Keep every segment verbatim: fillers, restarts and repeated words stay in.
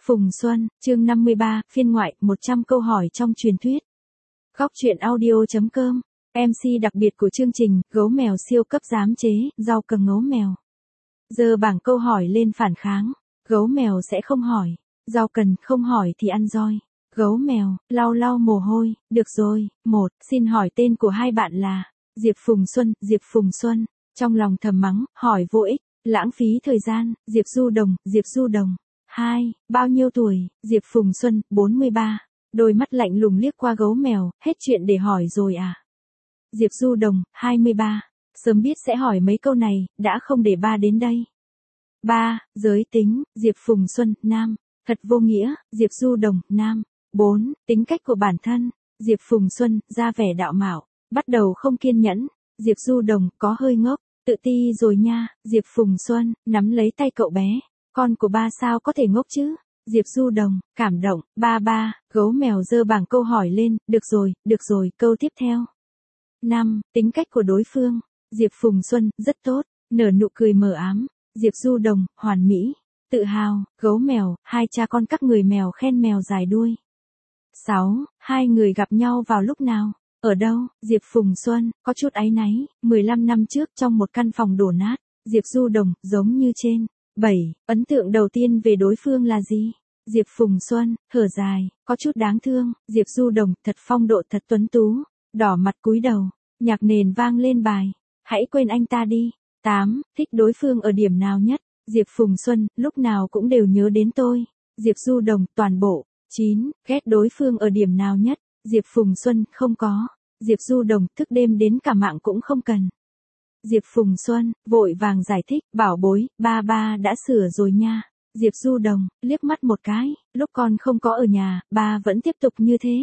Phùng Xuân, chương năm mươi ba, phiên ngoại, một trăm câu hỏi trong truyền thuyết. Góc truyện audio.com, em xê đặc biệt của chương trình, gấu mèo siêu cấp giám chế, rau cần ngấu mèo. Giờ bảng câu hỏi lên phản kháng, gấu mèo sẽ không hỏi, rau cần không hỏi thì ăn roi. Gấu mèo, lau lau mồ hôi, được rồi, một, xin hỏi tên của hai bạn là, Diệp Phùng Xuân, Diệp Phùng Xuân, trong lòng thầm mắng, hỏi vô ích, lãng phí thời gian, Diệp Du Đồng, Diệp Du Đồng. Hai, bao nhiêu tuổi, Diệp Phùng Xuân, bốn mươi ba, đôi mắt lạnh lùng liếc qua gấu mèo, hết chuyện để hỏi rồi à. Diệp Du Đồng, hai mươi ba, sớm biết sẽ hỏi mấy câu này, đã không để ba đến đây. Ba, giới tính, Diệp Phùng Xuân, nam, thật vô nghĩa, Diệp Du Đồng, nam. Bốn, tính cách của bản thân, Diệp Phùng Xuân, ra vẻ đạo mạo, bắt đầu không kiên nhẫn, Diệp Du Đồng, có hơi ngốc, tự ti rồi nha, Diệp Phùng Xuân, nắm lấy tay cậu bé. Con của ba sao có thể ngốc chứ? Diệp Du Đồng, cảm động, ba ba, gấu mèo giơ bảng câu hỏi lên, được rồi, được rồi, câu tiếp theo. Năm, tính cách của đối phương, Diệp Phùng Xuân, rất tốt, nở nụ cười mờ ám, Diệp Du Đồng, hoàn mỹ, tự hào, gấu mèo, hai cha con các người mèo khen mèo dài đuôi. Sáu, hai người gặp nhau vào lúc nào? Ở đâu? Diệp Phùng Xuân, có chút áy náy, mười lăm năm trước trong một căn phòng đổ nát, Diệp Du Đồng, giống như trên. Bảy, ấn tượng đầu tiên về đối phương là gì? Diệp Phùng Xuân, thở dài, có chút đáng thương, Diệp Du Đồng, thật phong độ thật tuấn tú, đỏ mặt cúi đầu, nhạc nền vang lên bài, hãy quên anh ta đi. Tám, thích đối phương ở điểm nào nhất? Diệp Phùng Xuân, lúc nào cũng đều nhớ đến tôi. Diệp Du Đồng, toàn bộ. Chín, ghét đối phương ở điểm nào nhất? Diệp Phùng Xuân, không có. Diệp Du Đồng, thức đêm đến cả mạng cũng không cần. Diệp Phùng Xuân, vội vàng giải thích, bảo bối, ba ba đã sửa rồi nha. Diệp Du Đồng, liếc mắt một cái, lúc con không có ở nhà, ba vẫn tiếp tục như thế.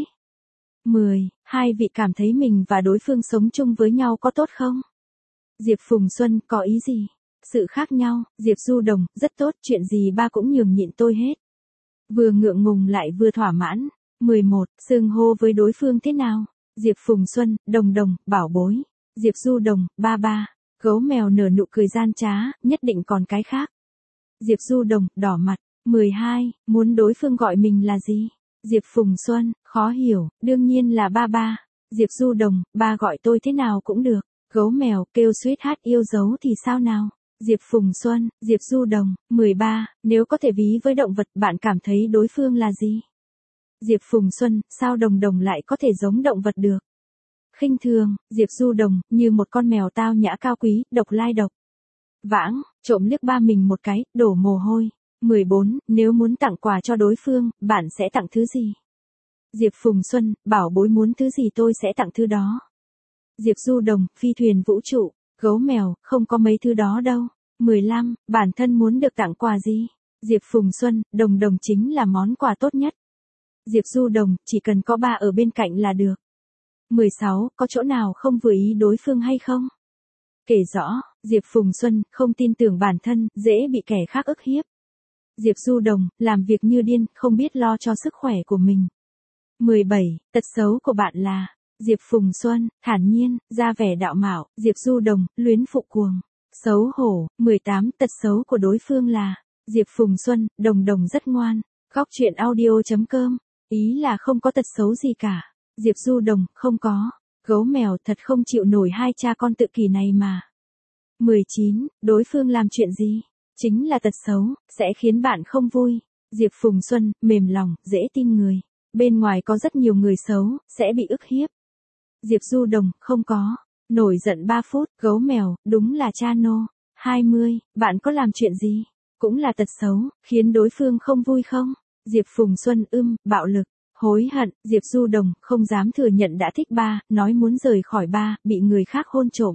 Mười, hai vị cảm thấy mình và đối phương sống chung với nhau có tốt không? Diệp Phùng Xuân, có ý gì? Sự khác nhau, Diệp Du Đồng, rất tốt, chuyện gì ba cũng nhường nhịn tôi hết. Vừa ngượng ngùng lại vừa thỏa mãn. Mười một, xưng hô với đối phương thế nào? Diệp Phùng Xuân, Đồng Đồng, bảo bối. Diệp Du Đồng, ba ba, gấu mèo nở nụ cười gian trá, nhất định còn cái khác. Diệp Du Đồng, đỏ mặt. Mười hai, muốn đối phương gọi mình là gì? Diệp Phùng Xuân, khó hiểu, đương nhiên là ba ba. Diệp Du Đồng, ba gọi tôi thế nào cũng được. Gấu mèo, kêu sweetheart yêu dấu thì sao nào? Diệp Phùng Xuân, Diệp Du Đồng, mười ba, nếu có thể ví với động vật bạn cảm thấy đối phương là gì? Diệp Phùng Xuân, sao Đồng Đồng lại có thể giống động vật được? Khinh thường, Diệp Du Đồng, như một con mèo tao nhã cao quý, độc lai độc. Vãng, trộm liếc ba mình một cái, đổ mồ hôi. Mười bốn, nếu muốn tặng quà cho đối phương, bạn sẽ tặng thứ gì? Diệp Phùng Xuân, bảo bối muốn thứ gì tôi sẽ tặng thứ đó. Diệp Du Đồng, phi thuyền vũ trụ, gấu mèo, không có mấy thứ đó đâu. Mười lăm, bản thân muốn được tặng quà gì? Diệp Phùng Xuân, Đồng Đồng chính là món quà tốt nhất. Diệp Du Đồng, chỉ cần có ba ở bên cạnh là được. Mười sáu, có chỗ nào không vừa ý đối phương hay không? Kể rõ, Diệp Phùng Xuân, không tin tưởng bản thân, dễ bị kẻ khác ức hiếp. Diệp Du Đồng, làm việc như điên, không biết lo cho sức khỏe của mình. Mười bảy, tật xấu của bạn là? Diệp Phùng Xuân, thản nhiên, ra vẻ đạo mạo. Diệp Du Đồng, luyến phụ cuồng, xấu hổ. Mười tám, tật xấu của đối phương là? Diệp Phùng Xuân, Đồng Đồng rất ngoan. Góc truyện audio.com, ý là không có tật xấu gì cả. Diệp Du Đồng, không có. Gấu mèo thật không chịu nổi hai cha con tự kỷ này mà. Mười chín, đối phương làm chuyện gì? Chính là tật xấu, sẽ khiến bạn không vui. Diệp Phùng Xuân, mềm lòng, dễ tin người. Bên ngoài có rất nhiều người xấu, sẽ bị ức hiếp. Diệp Du Đồng, không có. Nổi giận ba phút, gấu mèo, đúng là cha nô. Hai mươi, bạn có làm chuyện gì? Cũng là tật xấu, khiến đối phương không vui không? Diệp Phùng Xuân, ưm, bạo lực. Hối hận, Diệp Du Đồng, không dám thừa nhận đã thích ba, nói muốn rời khỏi ba, bị người khác hôn trộm.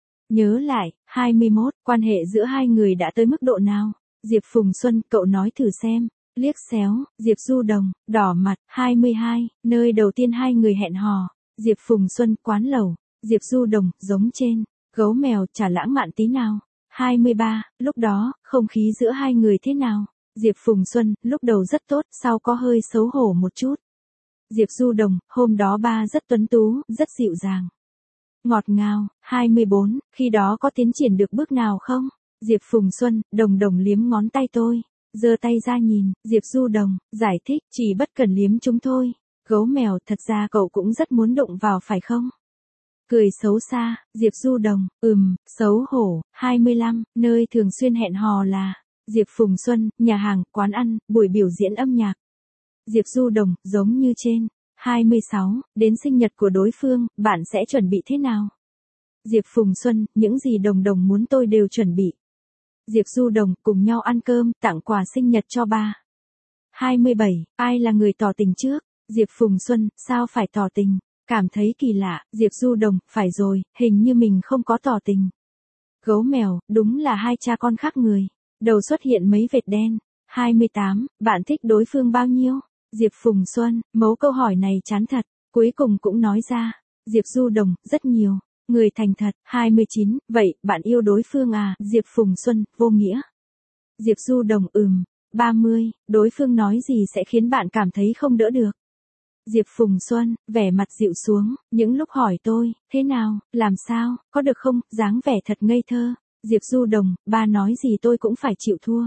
Nhớ lại, hai mươi mốt, quan hệ giữa hai người đã tới mức độ nào? Diệp Phùng Xuân, cậu nói thử xem. Liếc xéo, Diệp Du Đồng, đỏ mặt. Hai mươi hai, nơi đầu tiên hai người hẹn hò. Diệp Phùng Xuân, quán lẩu. Diệp Du Đồng, giống trên. Gấu mèo, chả lãng mạn tí nào. Hai mươi ba, lúc đó, không khí giữa hai người thế nào? Diệp Phùng Xuân, lúc đầu rất tốt, sau có hơi xấu hổ một chút. Diệp Du Đồng, hôm đó ba rất tuấn tú, rất dịu dàng. Ngọt ngào. Hai mươi bốn, khi đó có tiến triển được bước nào không? Diệp Phùng Xuân, Đồng Đồng liếm ngón tay tôi. giơ tay ra nhìn, Diệp Du Đồng, giải thích, chỉ bất cần liếm chúng thôi. Gấu mèo, thật ra cậu cũng rất muốn đụng vào phải không? Cười xấu xa, Diệp Du Đồng, ừm, xấu hổ. hai mươi lăm, nơi thường xuyên hẹn hò là Diệp Phùng Xuân, nhà hàng, quán ăn, buổi biểu diễn âm nhạc. Diệp Du Đồng, giống như trên. hai mươi sáu, đến sinh nhật của đối phương, bạn sẽ chuẩn bị thế nào? Diệp Phùng Xuân, những gì Đồng Đồng muốn tôi đều chuẩn bị. Diệp Du Đồng, cùng nhau ăn cơm, tặng quà sinh nhật cho ba. hai mươi bảy, ai là người tỏ tình trước? Diệp Phùng Xuân, sao phải tỏ tình? Cảm thấy kỳ lạ, Diệp Du Đồng, phải rồi, hình như mình không có tỏ tình. Gấu mèo, đúng là hai cha con khác người. Đầu xuất hiện mấy vệt đen. hai mươi tám, bạn thích đối phương bao nhiêu? Diệp Phùng Xuân, mấu câu hỏi này chán thật, cuối cùng cũng nói ra. Diệp Du Đồng, rất nhiều. Người thành thật. hai mươi chín, vậy, bạn yêu đối phương à? Diệp Phùng Xuân, vô nghĩa. Diệp Du Đồng, ừm. ba mươi, đối phương nói gì sẽ khiến bạn cảm thấy không đỡ được? Diệp Phùng Xuân, vẻ mặt dịu xuống, những lúc hỏi tôi, thế nào, làm sao, có được không, dáng vẻ thật ngây thơ. Diệp Du Đồng, ba nói gì tôi cũng phải chịu thua.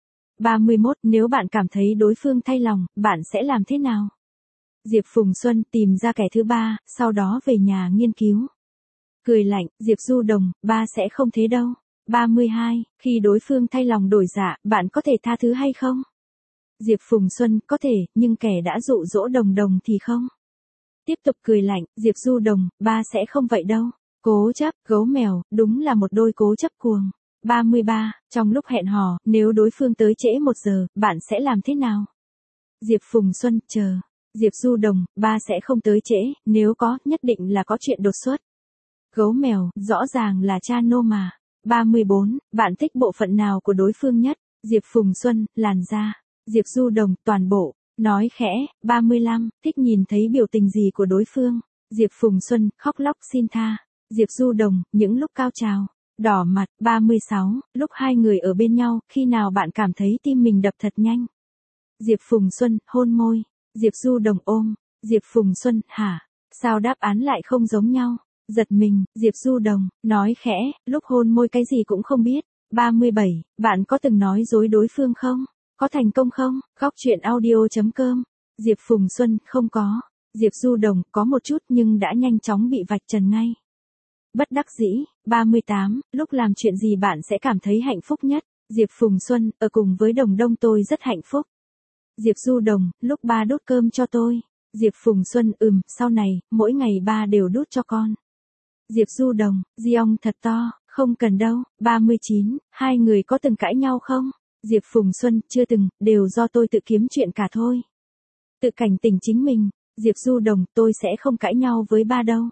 ba mươi mốt, nếu bạn cảm thấy đối phương thay lòng, bạn sẽ làm thế nào? Diệp Phùng Xuân, tìm ra kẻ thứ ba, sau đó về nhà nghiên cứu. Cười lạnh, Diệp Du Đồng, ba sẽ không thế đâu. ba mươi hai, khi đối phương thay lòng đổi dạ, bạn có thể tha thứ hay không? Diệp Phùng Xuân, có thể, nhưng kẻ đã dụ dỗ Đồng Đồng thì không. Tiếp tục cười lạnh, Diệp Du Đồng, ba sẽ không vậy đâu. Cố chấp, gấu mèo, đúng là một đôi cố chấp cuồng. ba mươi ba, trong lúc hẹn hò, nếu đối phương tới trễ một giờ, bạn sẽ làm thế nào? Diệp Phùng Xuân, chờ. Diệp Du Đồng, ba sẽ không tới trễ, nếu có, nhất định là có chuyện đột xuất. Gấu mèo, rõ ràng là cha nô mà. ba mươi bốn, bạn thích bộ phận nào của đối phương nhất? Diệp Phùng Xuân, làn da. Diệp Du Đồng, toàn bộ. Nói khẽ. ba mươi lăm, thích nhìn thấy biểu tình gì của đối phương? Diệp Phùng Xuân, khóc lóc xin tha. Diệp Du Đồng, những lúc cao trào. Đỏ mặt. ba mươi sáu, lúc hai người ở bên nhau, khi nào bạn cảm thấy tim mình đập thật nhanh? Diệp Phùng Xuân, hôn môi. Diệp Du Đồng, ôm. Diệp Phùng Xuân, hả? Sao đáp án lại không giống nhau? Giật mình. Diệp Du Đồng, nói khẽ, lúc hôn môi cái gì cũng không biết. ba mươi bảy, bạn có từng nói dối đối phương không? Có thành công không? Góc truyện audio chấm com. Diệp Phùng Xuân, không có. Diệp Du Đồng, có một chút nhưng đã nhanh chóng bị vạch trần ngay. Bất đắc dĩ. ba mươi tám, lúc làm chuyện gì bạn sẽ cảm thấy hạnh phúc nhất? Diệp Phùng Xuân, ở cùng với Đồng Đông tôi rất hạnh phúc. Diệp Du Đồng, lúc ba đút cơm cho tôi. Diệp Phùng Xuân, ừm, sau này, mỗi ngày ba đều đút cho con. Diệp Du Đồng, di ông thật to, không cần đâu. ba mươi chín, hai người có từng cãi nhau không? Diệp Phùng Xuân, chưa từng, đều do tôi tự kiếm chuyện cả thôi. Tự cảnh tỉnh chính mình. Diệp Du Đồng, tôi sẽ không cãi nhau với ba đâu.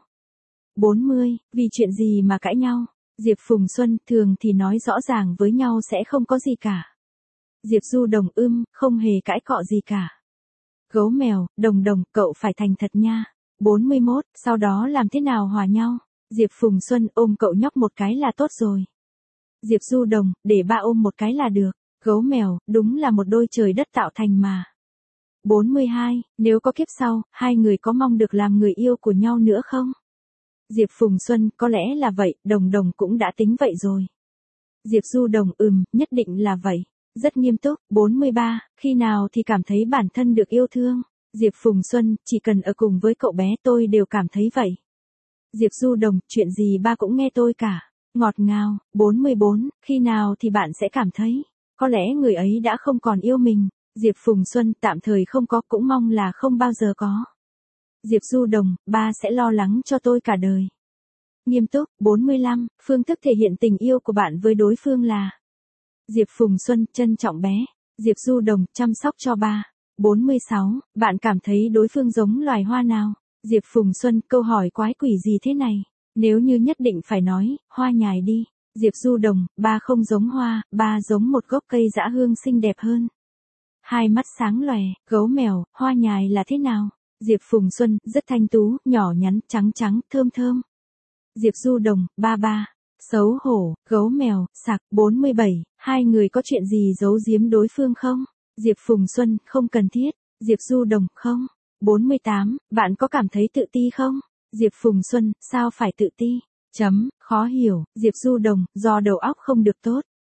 bốn mươi, vì chuyện gì mà cãi nhau? Diệp Phùng Xuân, thường thì nói rõ ràng với nhau sẽ không có gì cả. Diệp Du Đồng, ưm, không hề cãi cọ gì cả. Gấu mèo, Đồng Đồng, cậu phải thành thật nha. bốn mươi mốt, sau đó làm thế nào hòa nhau? Diệp Phùng Xuân, ôm cậu nhóc một cái là tốt rồi. Diệp Du Đồng, để ba ôm một cái là được. Gấu mèo, đúng là một đôi trời đất tạo thành mà. bốn mươi hai, nếu có kiếp sau, hai người có mong được làm người yêu của nhau nữa không? Diệp Phùng Xuân, có lẽ là vậy, Đồng Đồng cũng đã tính vậy rồi. Diệp Du Đồng, ừm, nhất định là vậy. Rất nghiêm túc. bốn mươi ba, khi nào thì cảm thấy bản thân được yêu thương? Diệp Phùng Xuân, chỉ cần ở cùng với cậu bé tôi đều cảm thấy vậy. Diệp Du Đồng, chuyện gì ba cũng nghe tôi cả. Ngọt ngào. bốn mươi bốn, khi nào thì bạn sẽ cảm thấy, có lẽ người ấy đã không còn yêu mình. Diệp Phùng Xuân, tạm thời không có, cũng mong là không bao giờ có. Diệp Du Đồng, ba sẽ lo lắng cho tôi cả đời. Nghiêm túc. bốn mươi lăm, phương thức thể hiện tình yêu của bạn với đối phương là? Diệp Phùng Xuân, trân trọng bé. Diệp Du Đồng, chăm sóc cho ba. bốn mươi sáu, bạn cảm thấy đối phương giống loài hoa nào? Diệp Phùng Xuân, câu hỏi quái quỷ gì thế này? Nếu như nhất định phải nói, hoa nhài đi. Diệp Du Đồng, ba không giống hoa, ba giống một gốc cây dã hương xinh đẹp hơn. Hai mắt sáng lòe. Gấu mèo, hoa nhài là thế nào? Diệp Phùng Xuân, rất thanh tú, nhỏ nhắn, trắng trắng, thơm thơm. Diệp Du Đồng, ba ba. Xấu hổ. Gấu mèo, sặc. bốn mươi bảy, hai người có chuyện gì giấu giếm đối phương không? Diệp Phùng Xuân, không cần thiết. Diệp Du Đồng, không. bốn mươi tám, bạn có cảm thấy tự ti không? Diệp Phùng Xuân, sao phải tự ti? Chấm, khó hiểu. Diệp Du Đồng, do đầu óc không được tốt.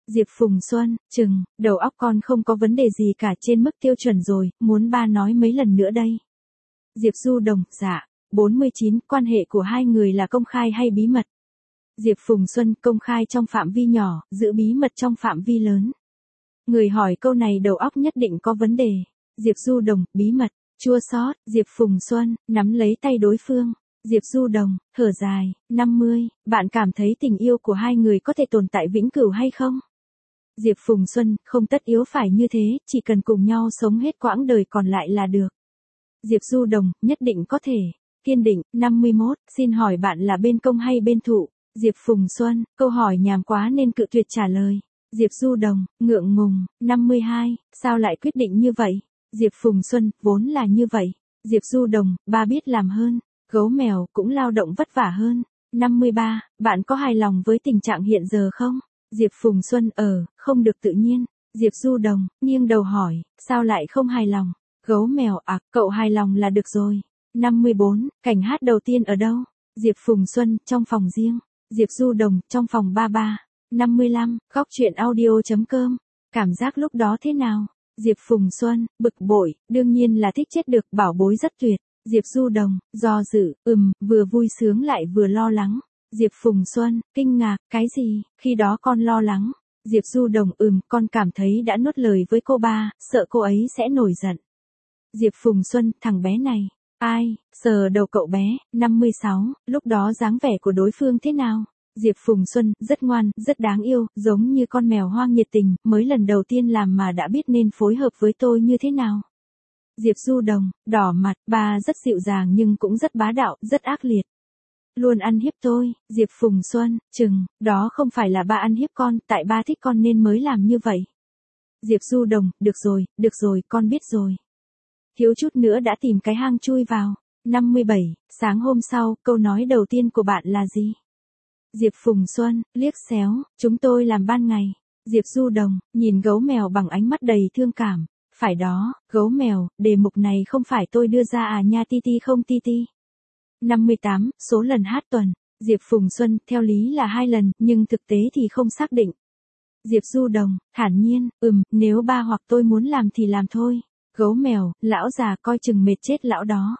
Diệp Phùng Xuân, chừng, đầu óc con không có vấn đề gì cả, trên mức tiêu chuẩn rồi, muốn ba nói mấy lần nữa đây. Diệp Du Đồng, dạ. bốn mươi chín, quan hệ của hai người là công khai hay bí mật? Diệp Phùng Xuân, công khai trong phạm vi nhỏ, giữ bí mật trong phạm vi lớn. Người hỏi câu này đầu óc nhất định có vấn đề. Diệp Du Đồng, bí mật, chua xót. Diệp Phùng Xuân, nắm lấy tay đối phương. Diệp Du Đồng, thở dài. năm mươi, bạn cảm thấy tình yêu của hai người có thể tồn tại vĩnh cửu hay không? Diệp Phùng Xuân, không tất yếu phải như thế, chỉ cần cùng nhau sống hết quãng đời còn lại là được. Diệp Du Đồng, nhất định có thể. Kiên định. năm mươi mốt, xin hỏi bạn là bên công hay bên thụ? Diệp Phùng Xuân, câu hỏi nhàm quá nên cự tuyệt trả lời. Diệp Du Đồng, ngượng ngùng. năm mươi hai, sao lại quyết định như vậy? Diệp Phùng Xuân, vốn là như vậy. Diệp Du Đồng, ba biết làm hơn. Gấu mèo cũng lao động vất vả hơn. năm mươi ba, bạn có hài lòng với tình trạng hiện giờ không? Diệp Phùng Xuân, ờ, không được tự nhiên. Diệp Du Đồng, nghiêng đầu hỏi, sao lại không hài lòng? Gấu mèo, à, cậu hài lòng là được rồi. năm mươi bốn, cảnh hát đầu tiên ở đâu? Diệp Phùng Xuân, trong phòng riêng. Diệp Du Đồng, trong phòng ba ba. năm mươi lăm, góc truyện audio.com. Cảm giác lúc đó thế nào? Diệp Phùng Xuân, bực bội, đương nhiên là thích chết được, bảo bối rất tuyệt. Diệp Du Đồng, do dự, ừm, vừa vui sướng lại vừa lo lắng. Diệp Phùng Xuân, kinh ngạc, cái gì, khi đó con lo lắng. Diệp Du Đồng, ừm, con cảm thấy đã nuốt lời với cô ba, sợ cô ấy sẽ nổi giận. Diệp Phùng Xuân, thằng bé này, ai, sờ đầu cậu bé. năm mươi sáu, lúc đó dáng vẻ của đối phương thế nào? Diệp Phùng Xuân, rất ngoan, rất đáng yêu, giống như con mèo hoang nhiệt tình, mới lần đầu tiên làm mà đã biết nên phối hợp với tôi như thế nào. Diệp Du Đồng, đỏ mặt, ba rất dịu dàng nhưng cũng rất bá đạo, rất ác liệt. Luôn ăn hiếp tôi. Diệp Phùng Xuân, chừng, đó không phải là ba ăn hiếp con, tại ba thích con nên mới làm như vậy. Diệp Du Đồng, được rồi, được rồi, con biết rồi. Thiếu chút nữa đã tìm cái hang chui vào. năm mươi bảy, sáng hôm sau, câu nói đầu tiên của bạn là gì? Diệp Phùng Xuân, liếc xéo, chúng tôi làm ban ngày. Diệp Du Đồng, nhìn gấu mèo bằng ánh mắt đầy thương cảm. Phải đó, gấu mèo, đề mục này không phải tôi đưa ra à nha, ti ti không ti ti. năm mươi tám, số lần hát tuần. Diệp Phùng Xuân, theo lý là hai lần, nhưng thực tế thì không xác định. Diệp Du Đồng, thản nhiên, ừm, nếu ba hoặc tôi muốn làm thì làm thôi. Gấu mèo, lão già coi chừng mệt chết lão đó.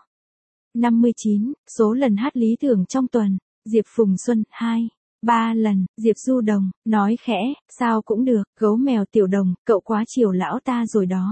năm mươi chín, số lần hát lý tưởng trong tuần. Diệp Phùng Xuân, hai, ba lần. Diệp Du Đồng, nói khẽ, sao cũng được, gấu mèo tiểu đồng, cậu quá chiều lão ta rồi đó.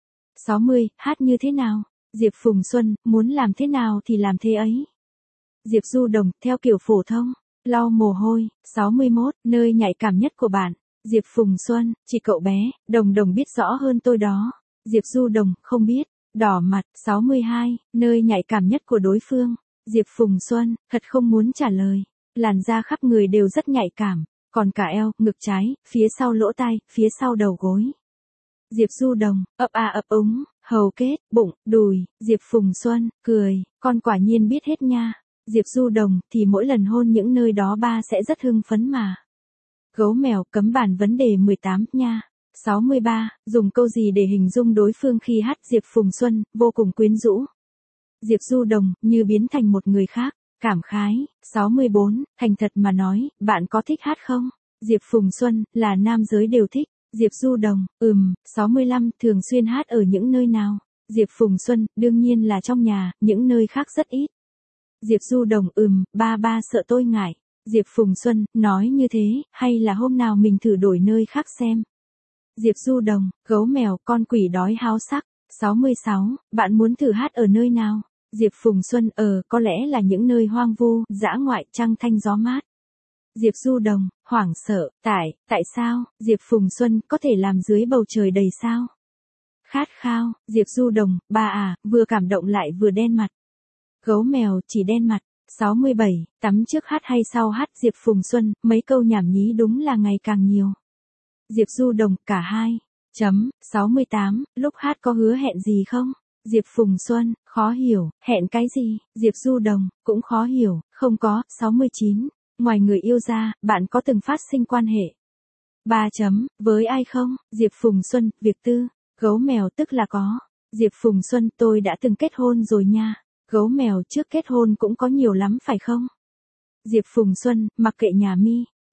sáu mươi, hát như thế nào? Diệp Phùng Xuân, muốn làm thế nào thì làm thế ấy. Diệp Du Đồng, theo kiểu phổ thông, lau mồ hôi. sáu mươi mốt, nơi nhạy cảm nhất của bạn. Diệp Phùng Xuân, chỉ cậu bé, Đồng Đồng biết rõ hơn tôi đó. Diệp Du Đồng, không biết, đỏ mặt. sáu mươi hai, nơi nhạy cảm nhất của đối phương. Diệp Phùng Xuân, thật không muốn trả lời. Làn da khắp người đều rất nhạy cảm, còn cả eo, ngực trái, phía sau lỗ tai, phía sau đầu gối. Diệp Du Đồng, ấp a ấp úng, hầu kết, bụng, đùi. Diệp Phùng Xuân, cười, con quả nhiên biết hết nha. Diệp Du Đồng, thì mỗi lần hôn những nơi đó ba sẽ rất hưng phấn mà. Gấu mèo, cấm bàn vấn đề mười tám nha. sáu mươi ba, dùng câu gì để hình dung đối phương khi hát? Diệp Phùng Xuân, vô cùng quyến rũ. Diệp Du Đồng, như biến thành một người khác, cảm khái. sáu mươi bốn, thành thật mà nói, bạn có thích hát không? Diệp Phùng Xuân, là nam giới đều thích. Diệp Du Đồng, ừm. sáu mươi lăm, thường xuyên hát ở những nơi nào? Diệp Phùng Xuân, đương nhiên là trong nhà, những nơi khác rất ít. Diệp Du Đồng, ừm, ba ba sợ tôi ngại. Diệp Phùng Xuân, nói như thế, hay là hôm nào mình thử đổi nơi khác xem. Diệp Du Đồng, gấu mèo, con quỷ đói háo sắc. sáu mươi sáu, bạn muốn thử hát ở nơi nào? Diệp Phùng Xuân, ờ, có lẽ là những nơi hoang vu, dã ngoại, trăng thanh gió mát. Diệp Du Đồng, hoảng sợ, tại, tại sao? Diệp Phùng Xuân, có thể làm dưới bầu trời đầy sao? Khát khao. Diệp Du Đồng, ba à, vừa cảm động lại vừa đen mặt. Gấu mèo, chỉ đen mặt. sáu mươi bảy, tắm trước hát hay sau hát? Diệp Phùng Xuân, mấy câu nhảm nhí đúng là ngày càng nhiều. Diệp Du Đồng, cả hai. Chấm. sáu mươi tám, lúc hát có hứa hẹn gì không? Diệp Phùng Xuân, khó hiểu, hẹn cái gì? Diệp Du Đồng, cũng khó hiểu, không có. sáu mươi chín, ngoài người yêu ra, bạn có từng phát sinh quan hệ? ba chấm, với ai không? Diệp Phùng Xuân, việc tư. Gấu mèo, tức là có. Diệp Phùng Xuân, tôi đã từng kết hôn rồi nha. Gấu mèo, trước kết hôn cũng có nhiều lắm phải không? Diệp Phùng Xuân, mặc kệ nhà mi.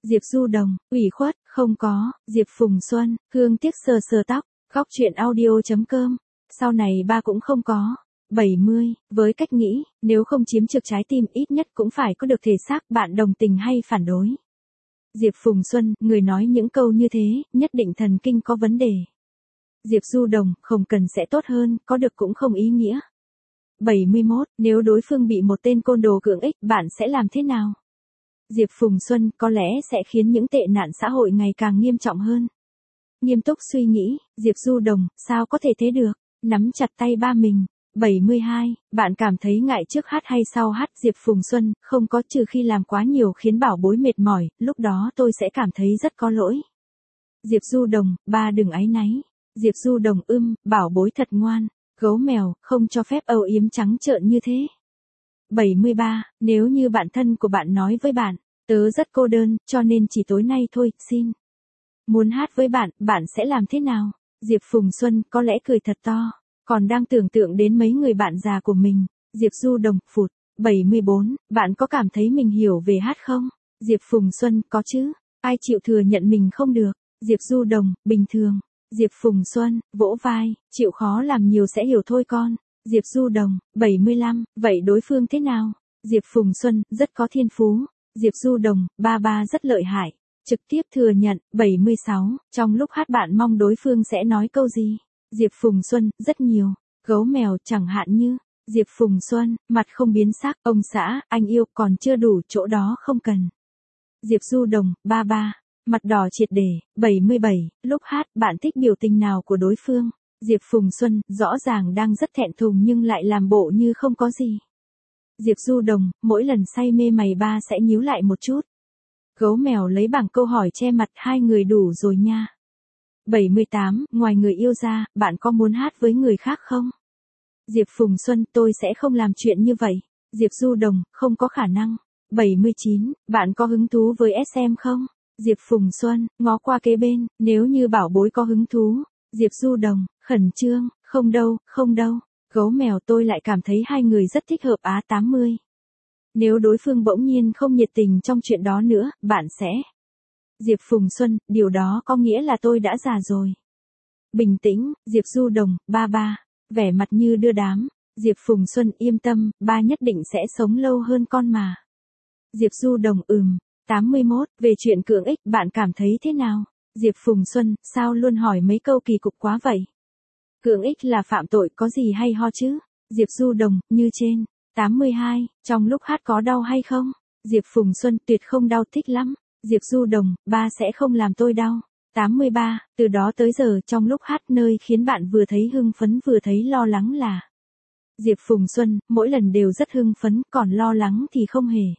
Diệp Du Đồng, ủy khuất, không có, Diệp Phùng Xuân, hương tiếc sờ sờ tóc, góc chuyện audio.com, sau này ba cũng không có. bảy mươi, với cách nghĩ, nếu không chiếm trực trái tim ít nhất cũng phải có được thể xác, bạn đồng tình hay phản đối. Diệp Phùng Xuân, người nói những câu như thế, nhất định thần kinh có vấn đề. Diệp Du Đồng, không cần sẽ tốt hơn, có được cũng không ý nghĩa. bảy mươi mốt, nếu đối phương bị một tên côn đồ cưỡng ích, bạn sẽ làm thế nào? Diệp Phùng Xuân, có lẽ sẽ khiến những tệ nạn xã hội ngày càng nghiêm trọng hơn. Nghiêm túc suy nghĩ, Diệp Du Đồng, sao có thể thế được? Nắm chặt tay ba mình. bảy mươi hai, bạn cảm thấy ngại trước hát hay sau hát? Diệp Phùng Xuân, không có, trừ khi làm quá nhiều khiến bảo bối mệt mỏi, lúc đó tôi sẽ cảm thấy rất có lỗi. Diệp Du Đồng, ba đừng áy náy. Diệp Du Đồng, ưm, bảo bối thật ngoan. Gấu mèo, không cho phép âu yếm trắng trợn như thế. bảy mươi ba, nếu như bạn thân của bạn nói với bạn, tớ rất cô đơn, cho nên chỉ tối nay thôi, xin. Muốn hát với bạn, bạn sẽ làm thế nào? Diệp Phùng Xuân, có lẽ cười thật to. Còn đang tưởng tượng đến mấy người bạn già của mình. Diệp Du Đồng, phụt. bảy mươi bốn, bạn có cảm thấy mình hiểu về hát không? Diệp Phùng Xuân, có chứ. Ai chịu thừa nhận mình không được? Diệp Du Đồng, bình thường. Diệp Phùng Xuân, vỗ vai, chịu khó làm nhiều sẽ hiểu thôi con. Diệp Du Đồng, bảy mươi lăm, vậy đối phương thế nào? Diệp Phùng Xuân, rất có thiên phú. Diệp Du Đồng, ba ba rất lợi hại. Trực tiếp thừa nhận. bảy mươi sáu, trong lúc hát bạn mong đối phương sẽ nói câu gì? Diệp Phùng Xuân, rất nhiều. Gấu mèo, chẳng hạn như. Diệp Phùng Xuân, mặt không biến sắc, ông xã, anh yêu, còn chưa đủ, chỗ đó không cần. Diệp Du Đồng, ba ba, mặt đỏ triệt để. bảy mươi bảy, lúc hát, bạn thích biểu tình nào của đối phương? Diệp Phùng Xuân, rõ ràng đang rất thẹn thùng nhưng lại làm bộ như không có gì. Diệp Du Đồng, mỗi lần say mê mày ba sẽ nhíu lại một chút. Gấu mèo lấy bảng câu hỏi che mặt, hai người đủ rồi nha. bảy mươi tám, ngoài người yêu ra, bạn có muốn hát với người khác không? Diệp Phùng Xuân, tôi sẽ không làm chuyện như vậy. Diệp Du Đồng, không có khả năng. bảy mươi chín, bạn có hứng thú với ét em không? Diệp Phùng Xuân, ngó qua kế bên, nếu như bảo bối có hứng thú. Diệp Du Đồng, khẩn trương, không đâu, không đâu. Gấu mèo, tôi lại cảm thấy hai người rất thích hợp. Á tám mươi. Nếu đối phương bỗng nhiên không nhiệt tình trong chuyện đó nữa, bạn sẽ... Diệp Phùng Xuân, điều đó có nghĩa là tôi đã già rồi. Bình tĩnh, Diệp Du Đồng, ba ba, vẻ mặt như đưa đám. Diệp Phùng Xuân, yên tâm, ba nhất định sẽ sống lâu hơn con mà. Diệp Du Đồng, ừm. tám mươi mốt, về chuyện cưỡng ích, bạn cảm thấy thế nào? Diệp Phùng Xuân, sao luôn hỏi mấy câu kỳ cục quá vậy? Cưỡng ích là phạm tội, có gì hay ho chứ? Diệp Du Đồng, như trên. tám mươi hai, trong lúc hát có đau hay không? Diệp Phùng Xuân, tuyệt không đau, thích lắm. Diệp Du Đồng, ba sẽ không làm tôi đau. tám mươi ba, từ đó tới giờ trong lúc hát nơi khiến bạn vừa thấy hưng phấn vừa thấy lo lắng là. Diệp Phùng Xuân, mỗi lần đều rất hưng phấn, còn lo lắng thì không hề.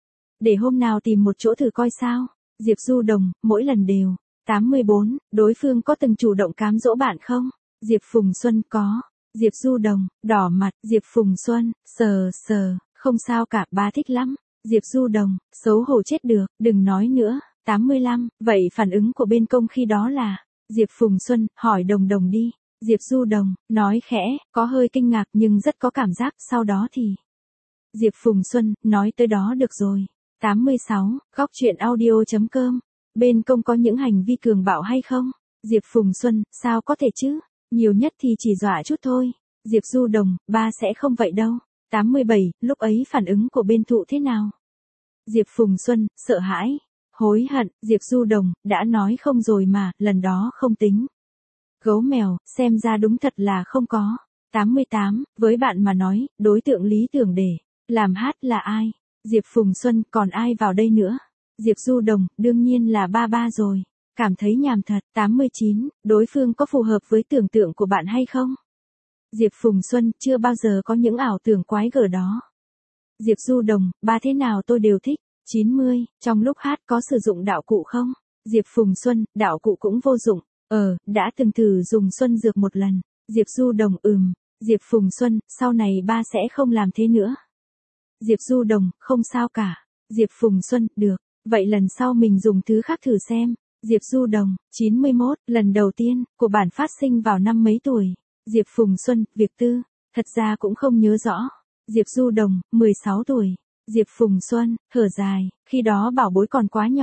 Để hôm nào tìm một chỗ thử coi sao. Diệp Du Đồng, mỗi lần đều. tám mươi bốn, đối phương có từng chủ động cám dỗ bạn không? Diệp Phùng Xuân, có. Diệp Du Đồng, đỏ mặt. Diệp Phùng Xuân, sờ sờ, không sao cả, ba thích lắm. Diệp Du Đồng, xấu hổ chết được, đừng nói nữa. tám mươi lăm, vậy phản ứng của bên công khi đó là? Diệp Phùng Xuân, hỏi Đồng Đồng đi. Diệp Du Đồng, nói khẽ, có hơi kinh ngạc nhưng rất có cảm giác, sau đó thì. Diệp Phùng Xuân, nói tới đó được rồi. tám mươi sáu, góc chuyện audio.com, bên công có những hành vi cường bạo hay không? Diệp Phùng Xuân, sao có thể chứ? Nhiều nhất thì chỉ dọa chút thôi. Diệp Du Đồng, ba sẽ không vậy đâu. tám mươi bảy, lúc ấy phản ứng của bên thụ thế nào? Diệp Phùng Xuân, sợ hãi, hối hận. Diệp Du Đồng, đã nói không rồi mà, lần đó không tính. Gấu mèo, xem ra đúng thật là không có. tám mươi tám, với bạn mà nói, đối tượng lý tưởng để làm hát là ai? Diệp Phùng Xuân, còn ai vào đây nữa? Diệp Du Đồng, đương nhiên là ba ba rồi. Cảm thấy nhàm thật. tám mươi chín, đối phương có phù hợp với tưởng tượng của bạn hay không? Diệp Phùng Xuân, chưa bao giờ có những ảo tưởng quái gở đó. Diệp Du Đồng, ba thế nào tôi đều thích. chín mươi, trong lúc hát có sử dụng đạo cụ không? Diệp Phùng Xuân, đạo cụ cũng vô dụng. Ờ, đã từng thử dùng xuân dược một lần. Diệp Du Đồng, ừm. Diệp Phùng Xuân, sau này ba sẽ không làm thế nữa. Diệp Du Đồng, không sao cả. Diệp Phùng Xuân, được. Vậy lần sau mình dùng thứ khác thử xem. Diệp Du Đồng, chín mươi mốt, lần đầu tiên, của bản phát sinh vào năm mấy tuổi? Diệp Phùng Xuân, việc tư, thật ra cũng không nhớ rõ. Diệp Du Đồng, mười sáu tuổi. Diệp Phùng Xuân, thở dài, khi đó bảo bối còn quá nhỏ.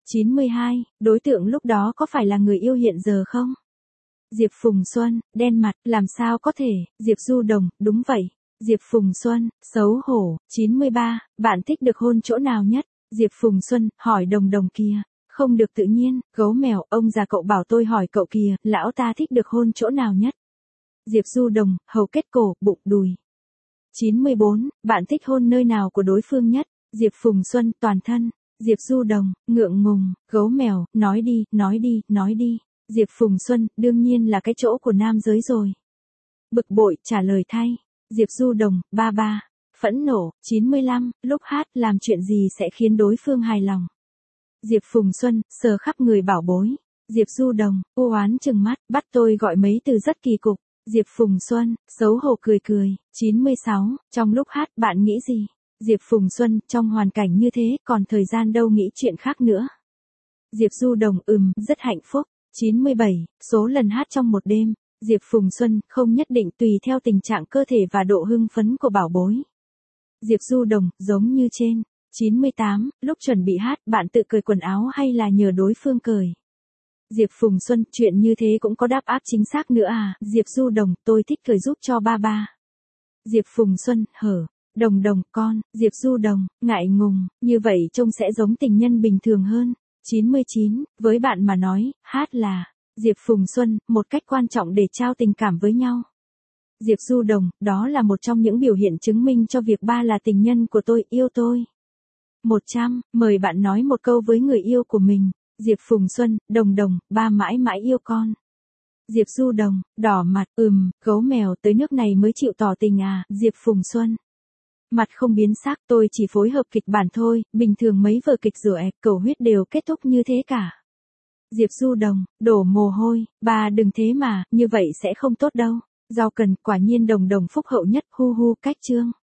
chín mươi hai, đối tượng lúc đó có phải là người yêu hiện giờ không? Diệp Phùng Xuân, đen mặt, làm sao có thể, Diệp Du Đồng, đúng vậy. Diệp Phùng Xuân, xấu hổ, chín mươi ba, bạn thích được hôn chỗ nào nhất? Diệp Phùng Xuân, hỏi Đồng Đồng kìa, không được tự nhiên, gấu mèo, ông già cậu bảo tôi hỏi cậu kìa, lão ta thích được hôn chỗ nào nhất? Diệp Du Đồng, hầu kết cổ, bụng đùi. chín mươi bốn, bạn thích hôn nơi nào của đối phương nhất? Diệp Phùng Xuân, toàn thân. Diệp Du Đồng, ngượng ngùng, gấu mèo, nói đi, nói đi, nói đi. Diệp Phùng Xuân, đương nhiên là cái chỗ của nam giới rồi. Bực bội, trả lời thay. Diệp Du Đồng, ba ba. Phẫn nộ, chín mươi lăm, lúc hát làm chuyện gì sẽ khiến đối phương hài lòng. Diệp Phùng Xuân, sờ khắp người bảo bối. Diệp Du Đồng, u oán trừng mắt, bắt tôi gọi mấy từ rất kỳ cục. Diệp Phùng Xuân, xấu hổ cười cười, chín mươi sáu, trong lúc hát bạn nghĩ gì? Diệp Phùng Xuân, trong hoàn cảnh như thế, còn thời gian đâu nghĩ chuyện khác nữa. Diệp Du Đồng, ừm, rất hạnh phúc. chín mươi bảy, số lần hát trong một đêm. Diệp Phùng Xuân, không nhất định, tùy theo tình trạng cơ thể và độ hưng phấn của bảo bối. Diệp Du Đồng, giống như trên. chín mươi tám, lúc chuẩn bị hát, bạn tự cởi quần áo hay là nhờ đối phương cởi? Diệp Phùng Xuân, chuyện như thế cũng có đáp án chính xác nữa à? Diệp Du Đồng, tôi thích cởi giúp cho ba ba. Diệp Phùng Xuân, hở. Đồng Đồng, con. Diệp Du Đồng, ngại ngùng, như vậy trông sẽ giống tình nhân bình thường hơn. chín mươi chín, với bạn mà nói, hát là. Diệp Phùng Xuân, một cách quan trọng để trao tình cảm với nhau. Diệp Du Đồng, đó là một trong những biểu hiện chứng minh cho việc ba là tình nhân của tôi, yêu tôi. một trăm, mời bạn nói một câu với người yêu của mình. Diệp Phùng Xuân, Đồng Đồng, ba mãi mãi yêu con. Diệp Du Đồng, đỏ mặt, ừm, gấu mèo, tới nước này mới chịu tỏ tình à? Diệp Phùng Xuân, mặt không biến sắc, tôi chỉ phối hợp kịch bản thôi, bình thường mấy vở kịch rửa ẹ, cầu huyết đều kết thúc như thế cả. Diệp Du Đồng, đổ mồ hôi, bà đừng thế mà, như vậy sẽ không tốt đâu. Rau cần, quả nhiên Đồng Đồng phúc hậu nhất, hu hu, cách chương.